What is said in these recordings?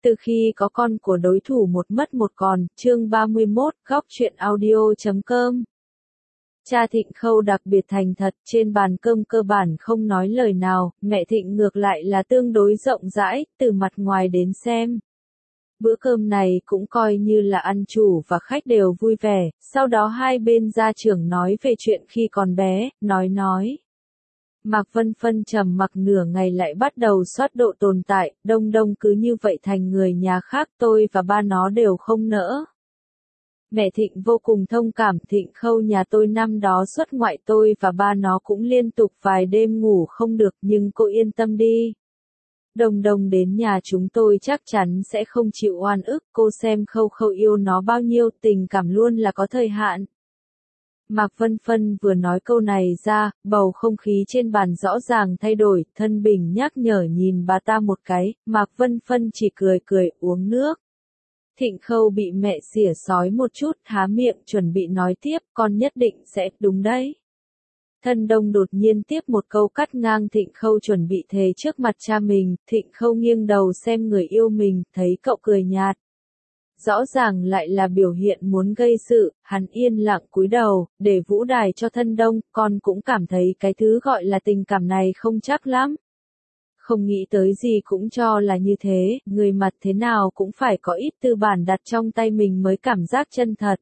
Từ khi có con của đối thủ một mất một còn, chương 31, góc truyện audio.com. Cha Thịnh Khâu đặc biệt thành thật, trên bàn cơm cơ bản không nói lời nào, mẹ Thịnh ngược lại là tương đối rộng rãi, từ mặt ngoài đến xem. Bữa cơm này cũng coi như là ăn chủ và khách đều vui vẻ, sau đó hai bên gia trưởng nói về chuyện khi còn bé, nói. Mạc Vân Phân trầm mặc nửa ngày lại bắt đầu soát độ tồn tại, Đông Đông cứ như vậy thành người nhà khác, tôi và ba nó đều không nỡ. Mẹ Thịnh vô cùng thông cảm, Thịnh Khâu nhà tôi năm đó xuất ngoại, tôi và ba nó cũng liên tục vài đêm ngủ không được, nhưng cô yên tâm đi. Đông Đông đến nhà chúng tôi chắc chắn sẽ không chịu oan ức, cô xem Khâu Khâu yêu nó bao nhiêu, tình cảm luôn là có thời hạn. Mạc Vân Phân vừa nói câu này ra, bầu không khí trên bàn rõ ràng thay đổi, Thân Bình nhắc nhở nhìn bà ta một cái, Mạc Vân Phân chỉ cười uống nước. Thịnh Khâu bị mẹ xỉa xói một chút, há miệng chuẩn bị nói tiếp, con nhất định sẽ, đúng đấy. Thân Đông đột nhiên tiếp một câu cắt ngang Thịnh Khâu chuẩn bị thề trước mặt cha mình, Thịnh Khâu nghiêng đầu xem người yêu mình, thấy cậu cười nhạt. Rõ ràng lại là biểu hiện muốn gây sự, hắn yên lặng cúi đầu, để vũ đài cho Thân Đông, con cũng cảm thấy cái thứ gọi là tình cảm này không chắc lắm. Không nghĩ tới gì cũng cho là như thế, người mặt thế nào cũng phải có ít tư bản đặt trong tay mình mới cảm giác chân thật.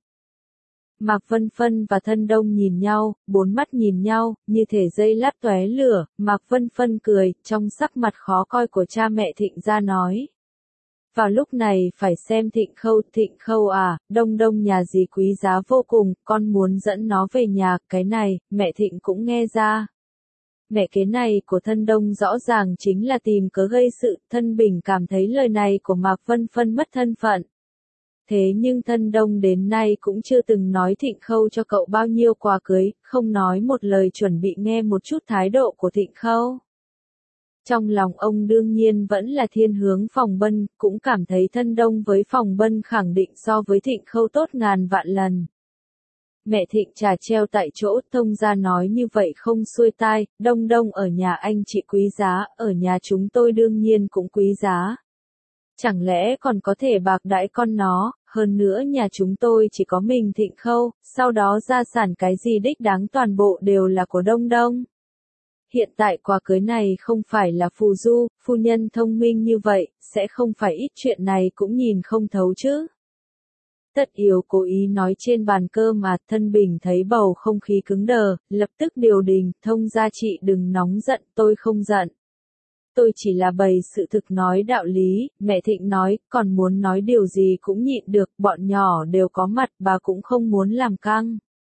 Mạc Vân Phân và Thân Đông nhìn nhau, bốn mắt nhìn nhau, như thể dây lát tóe lửa, Mạc Vân Phân cười, trong sắc mặt khó coi của cha mẹ Thịnh ra nói. Vào lúc này phải xem Thịnh Khâu à, Đông Đông nhà gì quý giá vô cùng, con muốn dẫn nó về nhà, cái này, mẹ Thịnh cũng nghe ra. Mẹ kế này của Thân Đông rõ ràng chính là tìm cớ gây sự, Thân Bình cảm thấy lời này của Mạc Vân Phân mất thân phận. Thế nhưng Thân Đông đến nay cũng chưa từng nói Thịnh Khâu cho cậu bao nhiêu quà cưới, không nói một lời chuẩn bị nghe một chút thái độ của Thịnh Khâu. Trong lòng ông đương nhiên vẫn là thiên hướng Phòng Bân, cũng cảm thấy Thân Đông với Phòng Bân khẳng định so với Thịnh Khâu tốt ngàn vạn lần. Mẹ Thịnh trà treo tại chỗ, thông ra nói như vậy không xuôi tai, Đông Đông ở nhà anh chị quý giá, ở nhà chúng tôi đương nhiên cũng quý giá. Chẳng lẽ còn có thể bạc đãi con nó, hơn nữa nhà chúng tôi chỉ có mình Thịnh Khâu, sau đó gia sản cái gì đích đáng toàn bộ đều là của Đông Đông. Hiện tại quà cưới này không phải là phù du, phu nhân thông minh như vậy, sẽ không phải ít chuyện này cũng nhìn không thấu chứ. Tất Yếu cố ý nói trên bàn cơm mà, Thân Bình thấy bầu không khí cứng đờ, lập tức điều đình, thông ra chị đừng nóng giận, tôi không giận. Tôi chỉ là bày sự thực nói đạo lý, mẹ Thịnh nói, còn muốn nói điều gì cũng nhịn được, bọn nhỏ đều có mặt, bà cũng không muốn làm căng.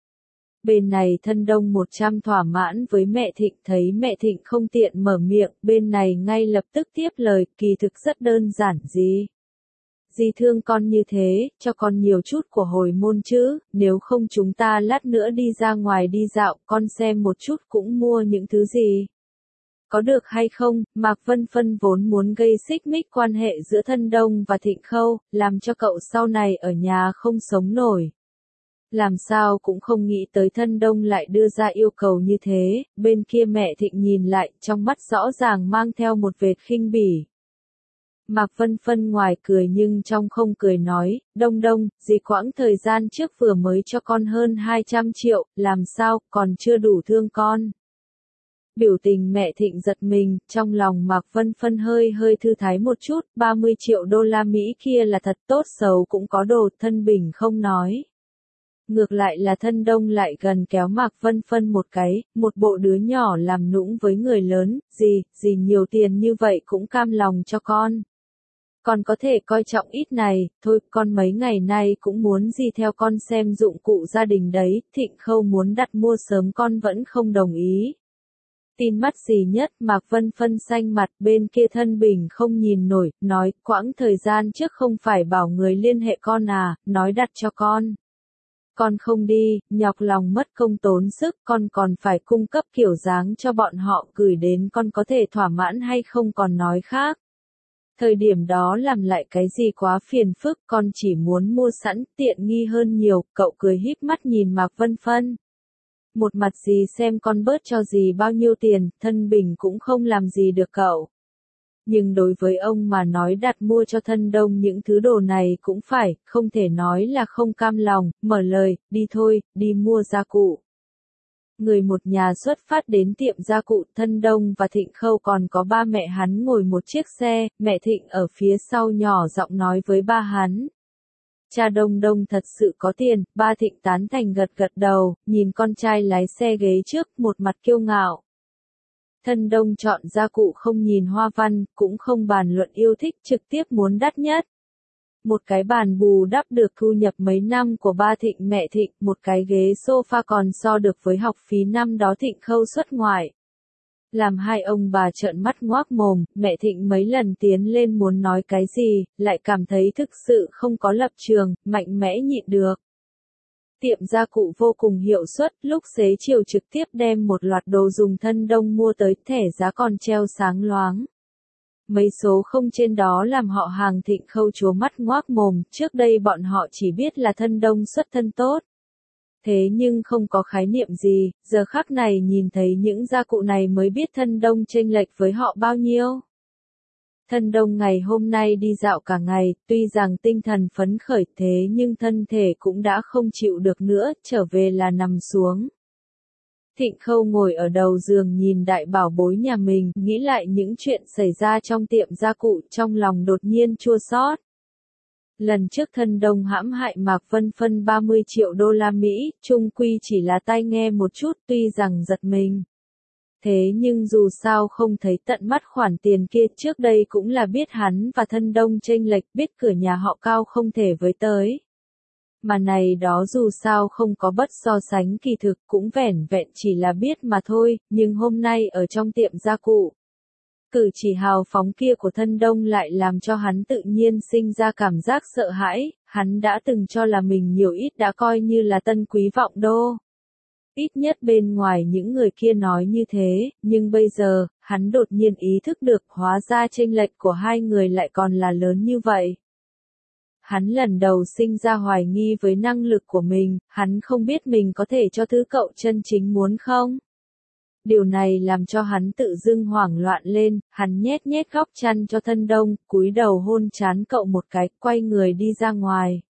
Bên này Thân Đông 100 thỏa mãn với mẹ Thịnh, thấy mẹ Thịnh không tiện mở miệng, bên này ngay lập tức tiếp lời, kỳ thực rất đơn giản gì. Dì thương con như thế, cho con nhiều chút của hồi môn chứ, nếu không chúng ta lát nữa đi ra ngoài đi dạo, con xem một chút cũng mua những thứ gì. Có được hay không, Mạc Vân Phân vốn muốn gây xích mích quan hệ giữa Thân Đông và Thịnh Khâu, làm cho cậu sau này ở nhà không sống nổi. Làm sao cũng không nghĩ tới Thân Đông lại đưa ra yêu cầu như thế, bên kia mẹ Thịnh nhìn lại, trong mắt rõ ràng mang theo một vệt khinh bỉ. Mạc Vân Phân ngoài cười nhưng trong không cười nói, Đông Đông, dì quãng thời gian trước vừa mới cho con hơn 200 triệu, làm sao, còn chưa đủ thương con. Biểu tình mẹ Thịnh giật mình, trong lòng Mạc Vân Phân hơi thư thái một chút, 30 triệu đô la Mỹ kia là thật tốt xấu cũng có đồ, Thân Bình không nói. Ngược lại là Thân Đông lại gần kéo Mạc Vân Phân một cái, một bộ đứa nhỏ làm nũng với người lớn, dì nhiều tiền như vậy cũng cam lòng cho con. Con có thể coi trọng ít này, thôi con mấy ngày nay cũng muốn dì theo con xem dụng cụ gia đình đấy, Thịnh Khâu muốn đặt mua sớm con vẫn không đồng ý. Tin mắt gì nhất, Mạc Vân Phân xanh mặt, bên kia Thân Bình không nhìn nổi, nói, quãng thời gian trước không phải bảo người liên hệ con à, nói đặt cho con. Con không đi, nhọc lòng mất công tốn sức, con còn phải cung cấp kiểu dáng cho bọn họ gửi đến, con có thể thỏa mãn hay không còn nói khác. Thời điểm đó làm lại cái gì quá phiền phức, con chỉ muốn mua sẵn, tiện nghi hơn nhiều, cậu cười híp mắt nhìn Mạc Vân Phân. Một mặt gì xem con bớt cho gì bao nhiêu tiền, Thân Bình cũng không làm gì được cậu. Nhưng đối với ông mà nói đặt mua cho Thân Đông những thứ đồ này cũng phải, không thể nói là không cam lòng, mở lời, đi thôi, đi mua gia cụ. Người một nhà xuất phát đến tiệm gia cụ. Thân Đông và Thịnh Khâu còn có ba mẹ hắn ngồi một chiếc xe, mẹ Thịnh ở phía sau nhỏ giọng nói với ba hắn. Cha Đông Đông thật sự có tiền, ba Thịnh tán thành gật gật đầu, nhìn con trai lái xe ghế trước, một mặt kiêu ngạo. Thân Đông chọn gia cụ không nhìn hoa văn, cũng không bàn luận yêu thích, trực tiếp muốn đắt nhất. Một cái bàn bù đắp được thu nhập mấy năm của ba Thịnh mẹ Thịnh, một cái ghế sofa còn so được với học phí năm đó Thịnh Khâu xuất ngoại. Làm hai ông bà trợn mắt ngoác mồm, mẹ Thịnh mấy lần tiến lên muốn nói cái gì, lại cảm thấy thực sự không có lập trường, mạnh mẽ nhịn được. Tiệm gia cụ vô cùng hiệu suất, lúc xế chiều trực tiếp đem một loạt đồ dùng Thân Đông mua tới, thẻ giá còn treo sáng loáng. Mấy số không trên đó làm họ hàng Thịnh Khâu trố mắt ngoác mồm, trước đây bọn họ chỉ biết là Thân Đông xuất thân tốt. Thế nhưng không có khái niệm gì, giờ khắc này nhìn thấy những gia cụ này mới biết Thân Đông chênh lệch với họ bao nhiêu. Thân Đông ngày hôm nay đi dạo cả ngày, tuy rằng tinh thần phấn khởi thế nhưng thân thể cũng đã không chịu được nữa, trở về là nằm xuống. Thịnh Khâu ngồi ở đầu giường nhìn đại bảo bối nhà mình, nghĩ lại những chuyện xảy ra trong tiệm gia cụ, trong lòng đột nhiên chua xót. Lần trước Thân Đông hãm hại Mạc Vân Phân 30 triệu đô la Mỹ, chung quy chỉ là tai nghe một chút, tuy rằng giật mình. Thế nhưng dù sao không thấy tận mắt khoản tiền kia, trước đây cũng là biết hắn và Thân Đông chênh lệch, biết cửa nhà họ cao không thể với tới. Mà này đó dù sao không có bất so sánh kỳ thực, cũng vẻn vẹn chỉ là biết mà thôi, nhưng hôm nay ở trong tiệm gia cụ. Cử chỉ hào phóng kia của Thân Đông lại làm cho hắn tự nhiên sinh ra cảm giác sợ hãi, hắn đã từng cho là mình nhiều ít đã coi như là tân quý vọng đô. Ít nhất bên ngoài những người kia nói như thế, nhưng bây giờ, hắn đột nhiên ý thức được hóa ra chênh lệch của hai người lại còn là lớn như vậy. Hắn lần đầu sinh ra hoài nghi với năng lực của mình, hắn không biết mình có thể cho thứ cậu chân chính muốn không? Điều này làm cho hắn tự dưng hoảng loạn lên, hắn nhét nhét góc chăn cho Thân Đông, cúi đầu hôn trán cậu một cái, quay người đi ra ngoài.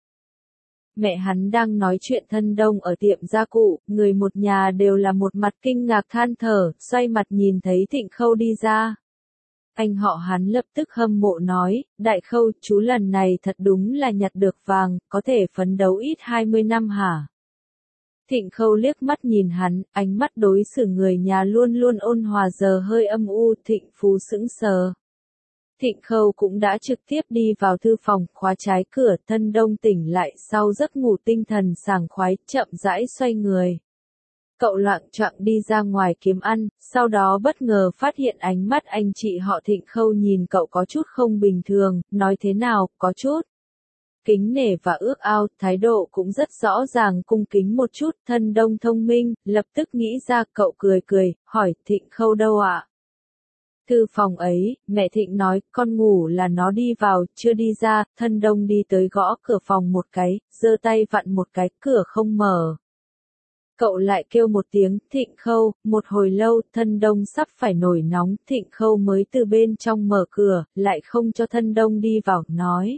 Mẹ hắn đang nói chuyện Thân Đông ở tiệm gia cụ, người một nhà đều là một mặt kinh ngạc than thở, xoay mặt nhìn thấy Thịnh Khâu đi ra. Anh họ hắn lập tức hâm mộ nói, Đại Khâu, chú lần này thật đúng là nhặt được vàng, có thể phấn đấu ít 20 năm hả? Thịnh Khâu liếc mắt nhìn hắn, ánh mắt đối xử người nhà luôn luôn ôn hòa giờ hơi âm u. Thịnh Phú sững sờ. Thịnh Khâu cũng đã trực tiếp đi vào thư phòng, khóa trái cửa. Thân Đông tỉnh lại sau giấc ngủ tinh thần sảng khoái, chậm rãi xoay người. Cậu loạng choạng đi ra ngoài kiếm ăn, sau đó bất ngờ phát hiện ánh mắt anh chị họ Thịnh Khâu nhìn cậu có chút không bình thường, nói thế nào, có chút kính nể và ước ao, thái độ cũng rất rõ ràng cung kính một chút. Thân Đông thông minh, lập tức nghĩ ra, cậu cười cười, hỏi, Thịnh Khâu đâu ạ? Thư phòng ấy, mẹ Thịnh nói, con ngủ là nó đi vào, chưa đi ra. Thân Đông đi tới gõ cửa phòng một cái, giơ tay vặn một cái, cửa không mở. Cậu lại kêu một tiếng, Thịnh Khâu, một hồi lâu, Thân Đông sắp phải nổi nóng, Thịnh Khâu mới từ bên trong mở cửa, lại không cho Thân Đông đi vào, nói.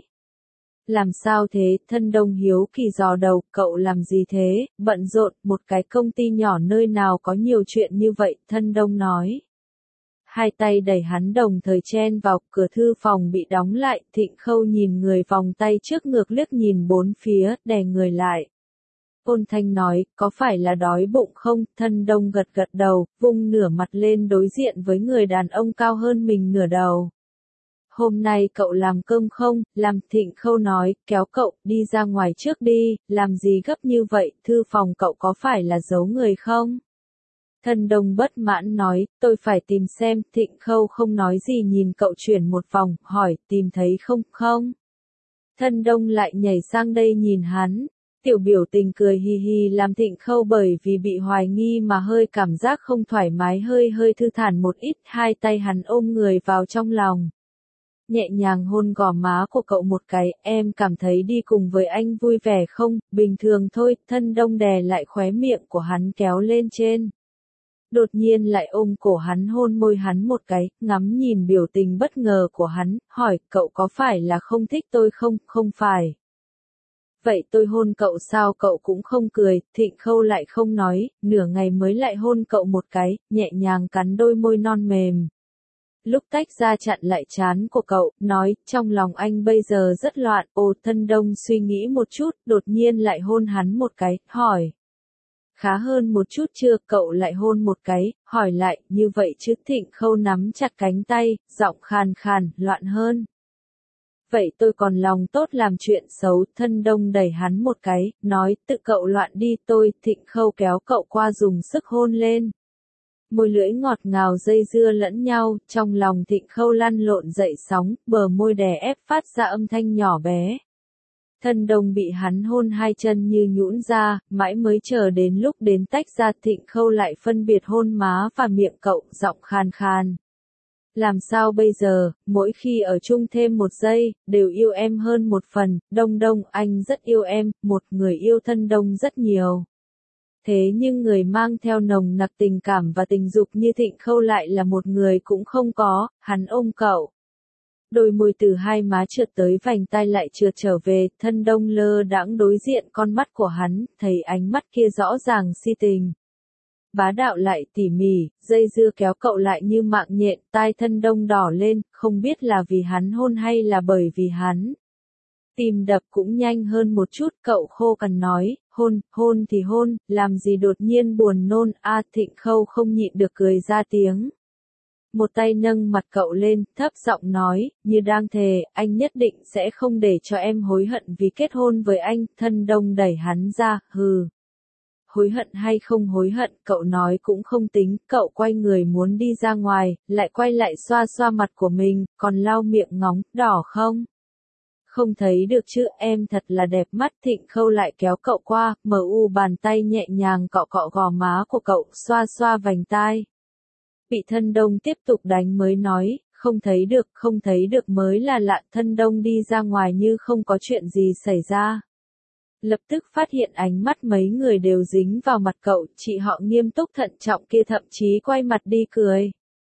Làm sao thế? Thân Đông hiếu kỳ dò đầu, cậu làm gì thế? Bận rộn, một cái công ty nhỏ nơi nào có nhiều chuyện như vậy, Thân Đông nói. Hai tay đẩy hắn đồng thời chen vào, cửa thư phòng bị đóng lại, Thịnh Khâu nhìn người vòng tay trước ngược liếc nhìn bốn phía, đè người lại. Ôn thanh nói, có phải là đói bụng không? Thân Đông gật gật đầu, vung nửa mặt lên đối diện với người đàn ông cao hơn mình nửa đầu. Hôm nay cậu làm cơm không? Làm. Thịnh Khâu nói, kéo cậu, đi ra ngoài trước đi, làm gì gấp như vậy, thư phòng cậu có phải là giấu người không? Thân Đông bất mãn nói, tôi phải tìm xem. Thịnh Khâu không nói gì nhìn cậu chuyển một vòng, hỏi, tìm thấy không? Không. Thân Đông lại nhảy sang đây nhìn hắn. Tiểu biểu tình cười hì hì làm Thịnh Khâu bởi vì bị hoài nghi mà hơi cảm giác không thoải mái hơi thư thản một ít, hai tay hắn ôm người vào trong lòng. Nhẹ nhàng hôn gò má của cậu một cái, em cảm thấy đi cùng với anh vui vẻ không? Bình thường thôi. Thân Đông đè lại khóe miệng của hắn kéo lên trên. đột nhiên lại ôm cổ hắn hôn môi hắn một cái, ngắm nhìn biểu tình bất ngờ của hắn, hỏi, cậu có phải là không thích tôi không? Không phải. Vậy tôi hôn cậu sao? Cậu cũng không cười. Thịnh Khâu lại không nói, nửa ngày mới lại hôn cậu một cái, nhẹ nhàng cắn đôi môi non mềm. Lúc tách ra chặn lại trán của cậu, nói, trong lòng anh bây giờ rất loạn. Ồ, Thân Đông suy nghĩ một chút, đột nhiên lại hôn hắn một cái, hỏi. Khá hơn một chút chưa? Cậu lại hôn một cái, hỏi lại, như vậy chứ? Thịnh Khâu nắm chặt cánh tay, giọng khàn khàn, loạn hơn. Vậy tôi còn lòng tốt làm chuyện xấu. Thân Đông đẩy hắn một cái, nói, tự cậu loạn đi. Thịnh Khâu kéo cậu qua dùng sức hôn lên. Môi lưỡi ngọt ngào dây dưa lẫn nhau, trong lòng Thịnh Khâu lăn lộn dậy sóng, bờ môi đè ép phát ra âm thanh nhỏ bé. Thân Đông bị hắn hôn hai chân như nhũn ra, mãi mới chờ đến lúc đến tách ra. Thịnh Khâu lại phân biệt hôn má và miệng cậu, giọng khàn khàn. Làm sao bây giờ, mỗi khi ở chung thêm một giây, đều yêu em hơn một phần. Đông Đông, anh rất yêu em, một người yêu Thân Đông rất nhiều. Thế nhưng người mang theo nồng nặc tình cảm và tình dục như Thịnh Khâu lại là một người cũng không có. Hắn ôm cậu. Đôi môi từ hai má trượt tới vành tai lại trượt trở về. Thân Đông lơ đãng đối diện con mắt của hắn, thấy ánh mắt kia rõ ràng si tình. Bá đạo lại tỉ mỉ, dây dưa kéo cậu lại như mạng nhện. Tai Thân Đông đỏ lên, không biết là vì hắn hôn hay là bởi vì hắn. Tim đập cũng nhanh hơn một chút. Cậu khô cằn nói, hôn thì hôn, làm gì đột nhiên buồn nôn. Thịnh Khâu không nhịn được cười ra tiếng. Một tay nâng mặt cậu lên, thấp giọng nói, như đang thề, anh nhất định sẽ không để cho em hối hận vì kết hôn với anh. Thân Đông đẩy hắn ra, hừ. Hối hận hay không hối hận, cậu nói cũng không tính. Cậu quay người muốn đi ra ngoài, lại quay lại xoa xoa mặt của mình, còn lau miệng ngóng, đỏ không? Không thấy được chứ, em thật là đẹp mắt. Thịnh Khâu lại kéo cậu qua, bàn tay nhẹ nhàng cọ cọ gò má của cậu, xoa xoa vành tai. Bị Thân Đông tiếp tục đánh mới nói, không thấy được mới là lạ. Thân Đông đi ra ngoài như không có chuyện gì xảy ra. Lập tức phát hiện ánh mắt mấy người đều dính vào mặt cậu, chị họ nghiêm túc thận trọng kia thậm chí quay mặt đi cười.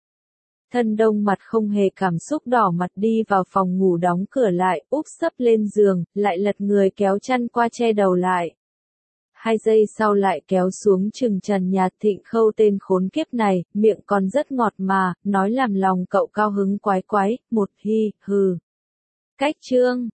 Thân Đông mặt không hề cảm xúc đỏ mặt đi vào phòng ngủ đóng cửa lại, úp sấp lên giường, lại lật người kéo chăn qua che đầu lại. 2 giây sau lại kéo xuống chừng trần nhà. Thịnh Khâu tên khốn kiếp này, miệng còn rất ngọt mà, nói làm lòng cậu cao hứng quái quái. Một hi, hừ. Cách chương